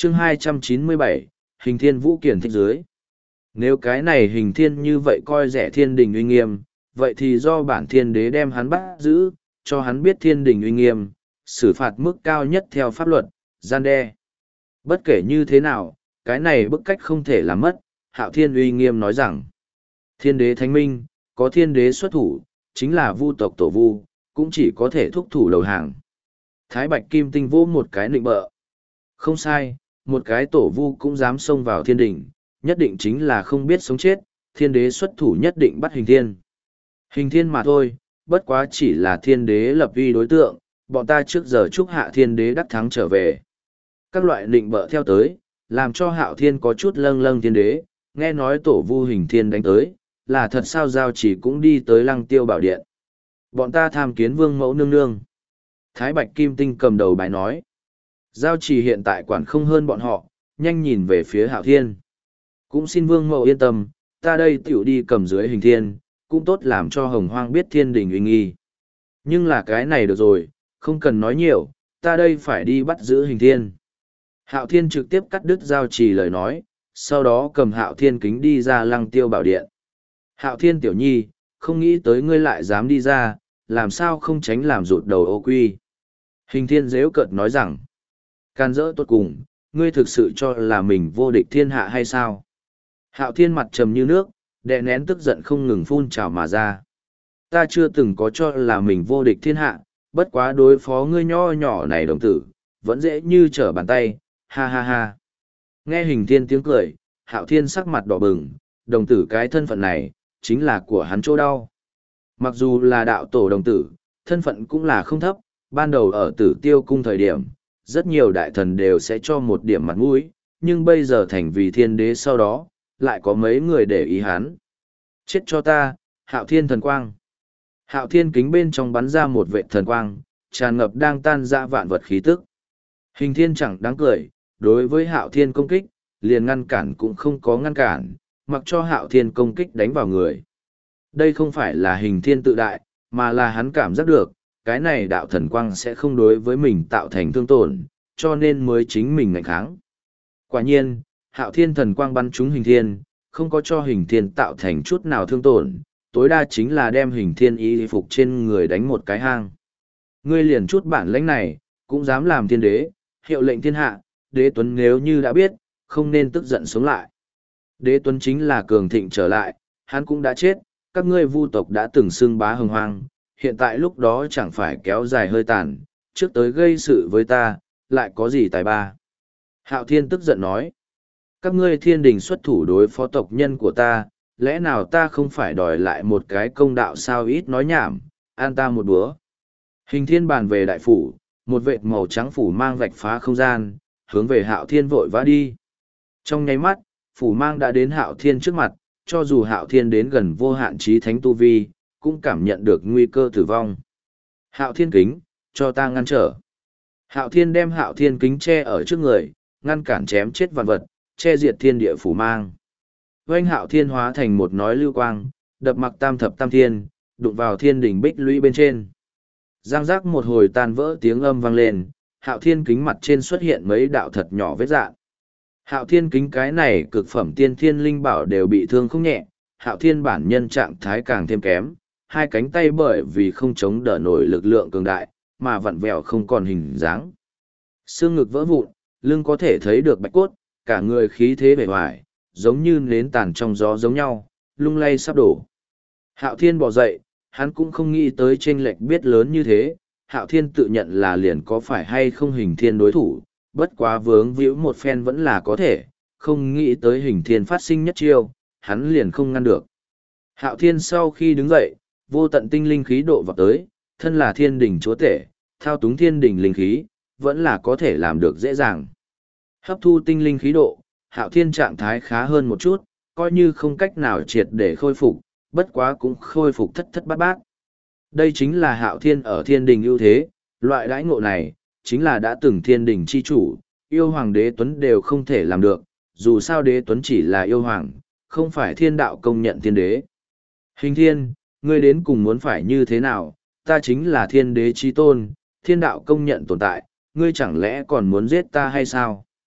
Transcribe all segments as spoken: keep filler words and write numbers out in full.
chương hai trăm chín mươi bảy, hình thiên vũ kiển thích dưới. Nếu cái này hình thiên như vậy coi rẻ thiên đình uy nghiêm, vậy thì do bản thiên đế đem hắn bắt giữ, cho hắn biết thiên đình uy nghiêm, xử phạt mức cao nhất theo pháp luật, gian đe. Bất kể như thế nào, cái này bức cách không thể làm mất, Hạo Thiên uy nghiêm nói rằng, thiên đế thánh minh, có thiên đế xuất thủ, chính là vu tộc tổ vu, cũng chỉ có thể thúc thủ đầu hàng. Thái Bạch Kim Tinh vô một cái nịnh bợ. Không sai, một cái tổ vu cũng dám xông vào thiên đình, nhất định chính là không biết sống chết, thiên đế xuất thủ nhất định bắt hình thiên. Hình thiên mà thôi, bất quá chỉ là thiên đế lập uy đối tượng, bọn ta trước giờ chúc hạ thiên đế đắc thắng trở về. Các loại nịnh bợ theo tới, làm cho Hạo Thiên có chút lâng lâng thiên đế, nghe nói tổ vu hình thiên đánh tới, là thật sao giao chỉ cũng đi tới lăng tiêu bảo điện. Bọn ta tham kiến vương mẫu nương nương. Thái Bạch Kim Tinh cầm đầu bài nói. Giao chỉ hiện tại quản không hơn bọn họ, nhanh nhìn về phía Hạo Thiên. Cũng xin vương mẫu yên tâm, ta đây tiểu đi cầm dưới hình thiên, cũng tốt làm cho hồng hoang biết thiên đình uy nghi. Nhưng là cái này được rồi, không cần nói nhiều, ta đây phải đi bắt giữ hình thiên. Hạo Thiên trực tiếp cắt đứt giao trì lời nói, sau đó cầm Hạo Thiên kính đi ra lăng tiêu bảo điện. Hạo Thiên tiểu nhi, không nghĩ tới ngươi lại dám đi ra, làm sao không tránh làm rụt đầu ô quy. Hình thiên dễu cợt nói rằng, can dỡ tốt cùng, ngươi thực sự cho là mình vô địch thiên hạ hay sao? Hạo Thiên mặt trầm như nước, đè nén tức giận không ngừng phun trào mà ra. Ta chưa từng có cho là mình vô địch thiên hạ, bất quá đối phó ngươi nho nhỏ này đồng tử, vẫn dễ như trở bàn tay, ha ha ha. Nghe hình thiên tiếng cười, Hạo Thiên sắc mặt đỏ bừng, đồng tử cái thân phận này, chính là của hắn chỗ đau. Mặc dù là đạo tổ đồng tử, thân phận cũng là không thấp, ban đầu ở Tử Tiêu cung thời điểm, rất nhiều đại thần đều sẽ cho một điểm mặt mũi, nhưng bây giờ thành vì thiên đế sau đó, lại có mấy người để ý hắn. Chết cho ta, Hạo Thiên thần quang. Hạo Thiên kính bên trong bắn ra một vệ thần quang, tràn ngập đang tan ra vạn vật khí tức. Hình thiên chẳng đáng cười, đối với Hạo Thiên công kích, liền ngăn cản cũng không có ngăn cản, mặc cho Hạo Thiên công kích đánh vào người. Đây không phải là hình thiên tự đại, mà là hắn cảm giác được, cái này đạo thần quang sẽ không đối với mình tạo thành thương tổn, cho nên mới chính mình ngạnh kháng. Quả nhiên, Hạo Thiên thần quang bắn trúng hình thiên, không có cho hình thiên tạo thành chút nào thương tổn, tối đa chính là đem hình thiên y phục trên người đánh một cái hang. Ngươi liền chút bản lãnh này, cũng dám làm thiên đế, hiệu lệnh thiên hạ, đế tuấn nếu như đã biết, không nên tức giận sống lại. Đế tuấn chính là cường thịnh trở lại, hắn cũng đã chết, các ngươi vu tộc đã từng xưng bá hồng hoang, hiện tại lúc đó chẳng phải kéo dài hơi tàn, trước tới gây sự với ta, lại có gì tài ba. Hạo Thiên tức giận nói, các ngươi thiên đình xuất thủ đối phó tộc nhân của ta, lẽ nào ta không phải đòi lại một cái công đạo sao, ít nói nhảm, an ta một búa. Hình thiên bàn về đại phủ, một vệt màu trắng phủ mang vạch phá không gian, hướng về Hạo Thiên vội vã đi. Trong nháy mắt, phủ mang đã đến Hạo Thiên trước mặt, cho dù Hạo Thiên đến gần vô hạn chí thánh tu vi, cũng cảm nhận được nguy cơ tử vong. Hạo Thiên kính, cho ta ngăn trở. Hạo Thiên đem Hạo Thiên kính che ở trước người, ngăn cản chém chết vạn vật, che diệt thiên địa phủ mang. Oanh Hạo Thiên hóa thành một nói lưu quang, đập mặc tam thập tam thiên, đụng vào thiên đỉnh bích lũy bên trên. Giang giác một hồi tan vỡ tiếng âm vang lên, Hạo Thiên kính mặt trên xuất hiện mấy đạo thật nhỏ vết rạn. Hạo Thiên kính cái này cực phẩm tiên thiên linh bảo đều bị thương không nhẹ, Hạo Thiên bản nhân trạng thái càng thêm kém, hai cánh tay bởi vì không chống đỡ nổi lực lượng cường đại, mà vặn vẹo không còn hình dáng. Xương ngực vỡ vụn, lưng có thể thấy được bạch cốt, cả người khí thế bề ngoài, giống như nến tàn trong gió giống nhau, lung lay sắp đổ. Hạo Thiên bò dậy, hắn cũng không nghĩ tới chênh lệch biết lớn như thế, Hạo Thiên tự nhận là liền có phải hay không hình thiên đối thủ, bất quá vướng víu một phen vẫn là có thể, không nghĩ tới hình thiên phát sinh nhất chiêu, hắn liền không ngăn được. Hạo Thiên sau khi đứng dậy, vô tận tinh linh khí độ vào tới, thân là thiên đình chúa tể, thao túng thiên đình linh khí, vẫn là có thể làm được dễ dàng. Hấp thu tinh linh khí độ, Hạo Thiên trạng thái khá hơn một chút, coi như không cách nào triệt để khôi phục, bất quá cũng khôi phục thất thất bát bát. Đây chính là Hạo Thiên ở thiên đình ưu thế, loại đãi ngộ này, chính là đã từng thiên đình chi chủ, yêu hoàng đế tuấn đều không thể làm được, dù sao đế tuấn chỉ là yêu hoàng, không phải thiên đạo công nhận thiên đế. Hình thiên, ngươi đến cùng muốn phải như thế nào, ta chính là thiên đế chi tôn, thiên đạo công nhận tồn tại, ngươi chẳng lẽ còn muốn giết ta hay sao?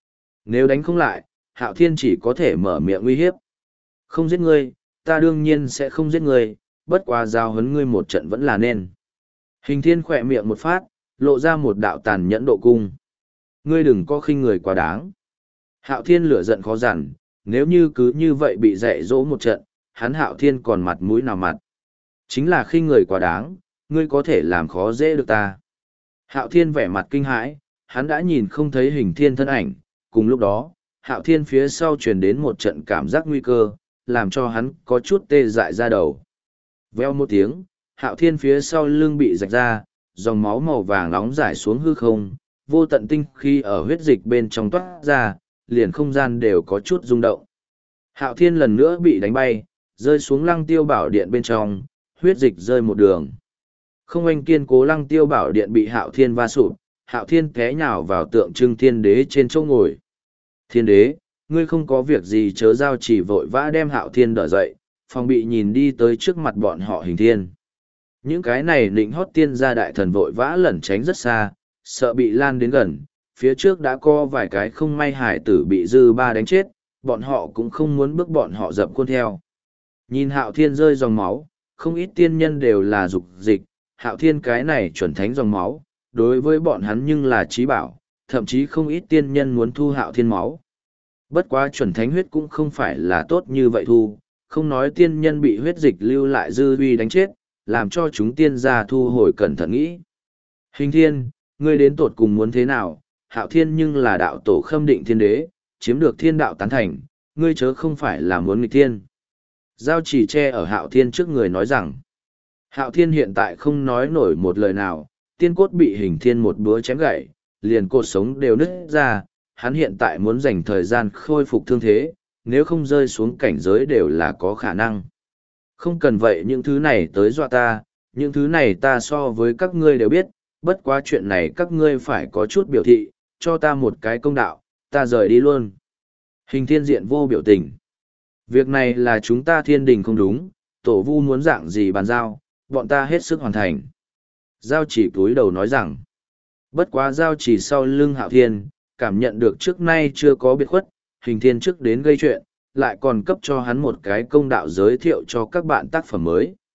Nếu đánh không lại, Hạo Thiên chỉ có thể mở miệng uy hiếp. Không giết ngươi, ta đương nhiên sẽ không giết ngươi, bất quá giao huấn ngươi một trận vẫn là nên. Hình thiên khỏe miệng một phát, lộ ra một đạo tàn nhẫn độ cung. Ngươi đừng có khinh người quá đáng. Hạo Thiên lửa giận khó dằn, nếu như cứ như vậy bị dạy dỗ một trận, hắn Hạo Thiên còn mặt mũi nào mặt. Chính là khinh người quá đáng, ngươi có thể làm khó dễ được ta. Hạo Thiên vẻ mặt kinh hãi, hắn đã nhìn không thấy hình thiên thân ảnh, cùng lúc đó, Hạo Thiên phía sau truyền đến một trận cảm giác nguy cơ, làm cho hắn có chút tê dại ra đầu. Veo một tiếng, Hạo Thiên phía sau lưng bị rạch ra, dòng máu màu vàng nóng rải xuống hư không, vô tận tinh khi ở huyết dịch bên trong toát ra, liền không gian đều có chút rung động. Hạo Thiên lần nữa bị đánh bay, rơi xuống lăng tiêu bảo điện bên trong, huyết dịch rơi một đường. Không anh kiên cố lăng tiêu bảo điện bị Hạo Thiên va sụp, Hạo Thiên té nhào vào tượng trưng thiên đế trên chỗ ngồi. Thiên đế, ngươi không có việc gì chớ giao chỉ vội vã đem Hạo Thiên đỡ dậy, phòng bị nhìn đi tới trước mặt bọn họ hình thiên. Những cái này nịnh hót tiên gia đại thần vội vã lẩn tránh rất xa, sợ bị lan đến gần, phía trước đã có vài cái không may hải tử bị dư ba đánh chết, bọn họ cũng không muốn bước bọn họ dập khuôn theo. Nhìn Hạo Thiên rơi dòng máu, không ít tiên nhân đều là dục dịch, Hạo Thiên cái này chuẩn thánh dòng máu, đối với bọn hắn nhưng là trí bảo, thậm chí không ít tiên nhân muốn thu Hạo Thiên máu. Bất quá chuẩn thánh huyết cũng không phải là tốt như vậy thu, không nói tiên nhân bị huyết dịch lưu lại dư uy đánh chết, làm cho chúng tiên gia thu hồi cẩn thận nghĩ. Hình thiên, ngươi đến tột cùng muốn thế nào, Hạo Thiên nhưng là đạo tổ khâm định thiên đế, chiếm được thiên đạo tán thành, ngươi chớ không phải là muốn nghịch thiên. Giao chỉ che ở Hạo Thiên trước người nói rằng, Hạo Thiên hiện tại không nói nổi một lời nào, tiên cốt bị hình thiên một búa chém gãy, liền cột sống đều nứt ra, hắn hiện tại muốn dành thời gian khôi phục thương thế, nếu không rơi xuống cảnh giới đều là có khả năng. Không cần vậy những thứ này tới dọa ta, những thứ này ta so với các ngươi đều biết, bất quá chuyện này các ngươi phải có chút biểu thị, cho ta một cái công đạo, ta rời đi luôn. Hình thiên diện vô biểu tình. Việc này là chúng ta thiên đình không đúng, tổ vu muốn dạng gì bàn giao, bọn ta hết sức hoàn thành. Giao chỉ cúi đầu nói rằng, bất quá giao chỉ sau lưng Hạo Thiên, cảm nhận được trước nay chưa có biệt khuất, hình thiên trước đến gây chuyện, lại còn cấp cho hắn một cái công đạo giới thiệu cho các bạn tác phẩm mới.